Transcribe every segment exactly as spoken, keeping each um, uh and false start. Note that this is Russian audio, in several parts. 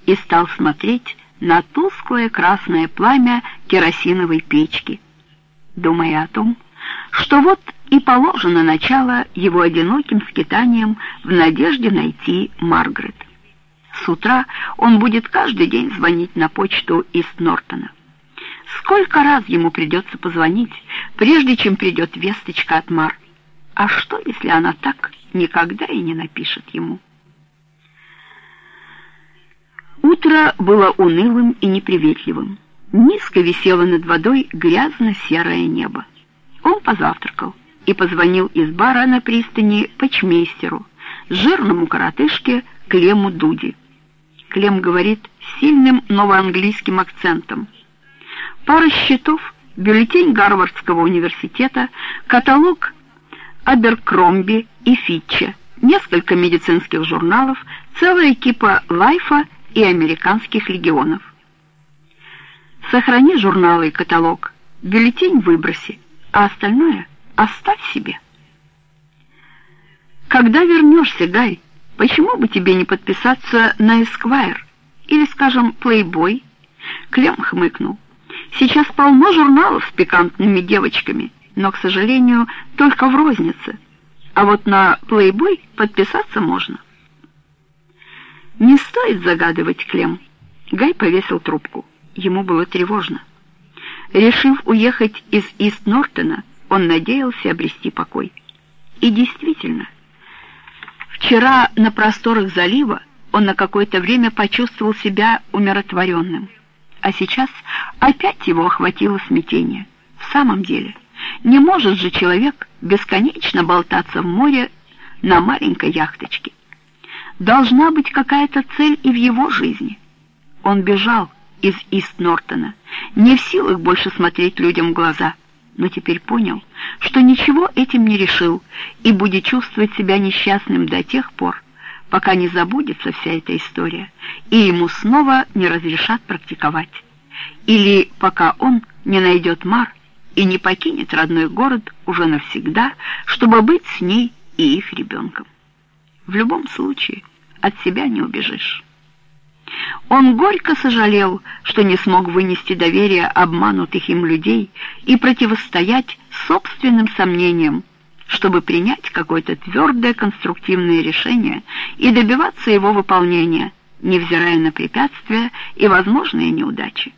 и стал смотреть на тусклое красное пламя керосиновой печки, думая о том, что вот и положено начало его одиноким скитаниям в надежде найти Маргарет. С утра он будет каждый день звонить на почту из Нортона. Сколько раз ему придется позвонить, прежде чем придет весточка от Мар? А что, если она так никогда и не напишет ему? Утро было унылым и неприветливым. Низко висело над водой грязно-серое небо. Он позавтракал и позвонил из бара на пристани почмейстеру, жирному коротышке Клему Дуди. Клем говорит с сильным новоанглийским акцентом. Пара счетов, бюллетень Гарвардского университета, каталог Аберкромби и Фитча, несколько медицинских журналов, целая кипа Лайфа и американских легионов. Сохрани журналы и каталог, бюллетень выброси, а остальное оставь себе. Когда вернешься, Гай, почему бы тебе не подписаться на Эсквайр или, скажем, Плейбой? Клем хмыкнул. Сейчас полно журналов с пикантными девочками, но, к сожалению, только в рознице. А вот на Плейбой подписаться можно. Не стоит загадывать, Клем. Гай повесил трубку. Ему было тревожно. Решив уехать из Ист-Нортона, он надеялся обрести покой. И действительно, вчера на просторах залива он на какое-то время почувствовал себя умиротворенным. А сейчас опять его охватило смятение. В самом деле, не может же человек бесконечно болтаться в море на маленькой яхточке. Должна быть какая-то цель и в его жизни. Он бежал из Ист-Нортона, не в силах больше смотреть людям в глаза, но теперь понял, что ничего этим не решил и будет чувствовать себя несчастным до тех пор, пока не забудется вся эта история, и ему снова не разрешат практиковать, или пока он не найдет Мар и не покинет родной город уже навсегда, чтобы быть с ней и их ребенком. В любом случае, от себя не убежишь. Он горько сожалел, что не смог вынести доверие обманутых им людей и противостоять собственным сомнениям, чтобы принять какое-то твердое конструктивное решение и добиваться его выполнения, невзирая на препятствия и возможные неудачи.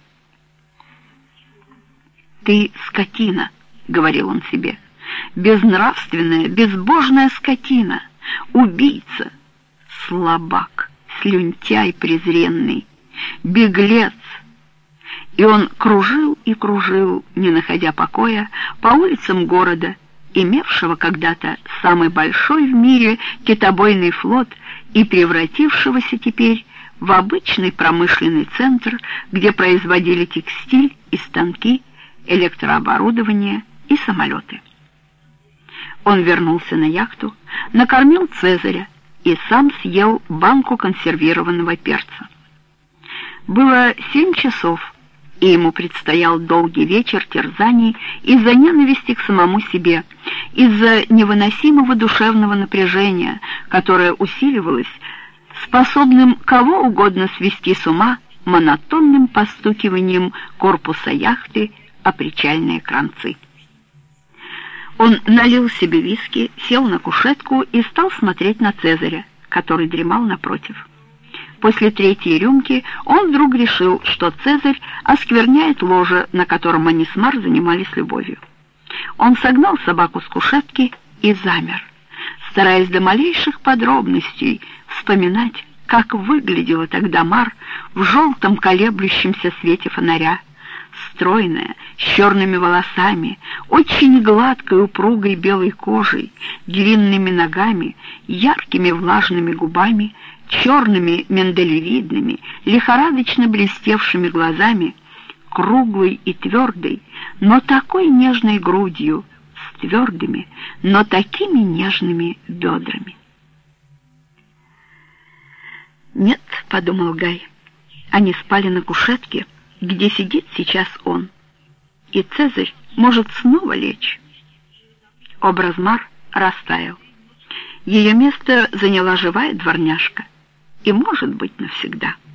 «Ты скотина», — говорил он себе, — «безнравственная, безбожная скотина, убийца, слабак, слюнтяй презренный, беглец». И он кружил и кружил, не находя покоя, по улицам города, имевшего когда-то самый большой в мире китобойный флот и превратившегося теперь в обычный промышленный центр, где производили текстиль и станки, электрооборудование и самолеты. Он вернулся на яхту, накормил Цезаря и сам съел банку консервированного перца. Было семь часов, и ему предстоял долгий вечер терзаний из-за ненависти к самому себе, из-за невыносимого душевного напряжения, которое усиливалось способным кого угодно свести с ума монотонным постукиванием корпуса яхты о причальные кранцы. Он налил себе виски, сел на кушетку и стал смотреть на Цезаря, который дремал напротив. После третьей рюмки он вдруг решил, что Цезарь оскверняет ложе, на котором они с Мар занимались любовью. Он согнал собаку с кушетки и замер, стараясь до малейших подробностей вспоминать, как выглядела тогда Мар в желтом колеблющемся свете фонаря, стройная, с черными волосами, очень гладкой упругой белой кожей, длинными ногами, яркими влажными губами, черными миндалевидными, лихорадочно блестевшими глазами, круглой и твердой, но такой нежной грудью, с твердыми, но такими нежными бедрами. «Нет», — подумал Гай, — «они спали на кушетке, где сидит сейчас он, и Цезарь может снова лечь». Образ Мар растаял. Ее место заняла живая дворняжка, и, может быть, навсегда.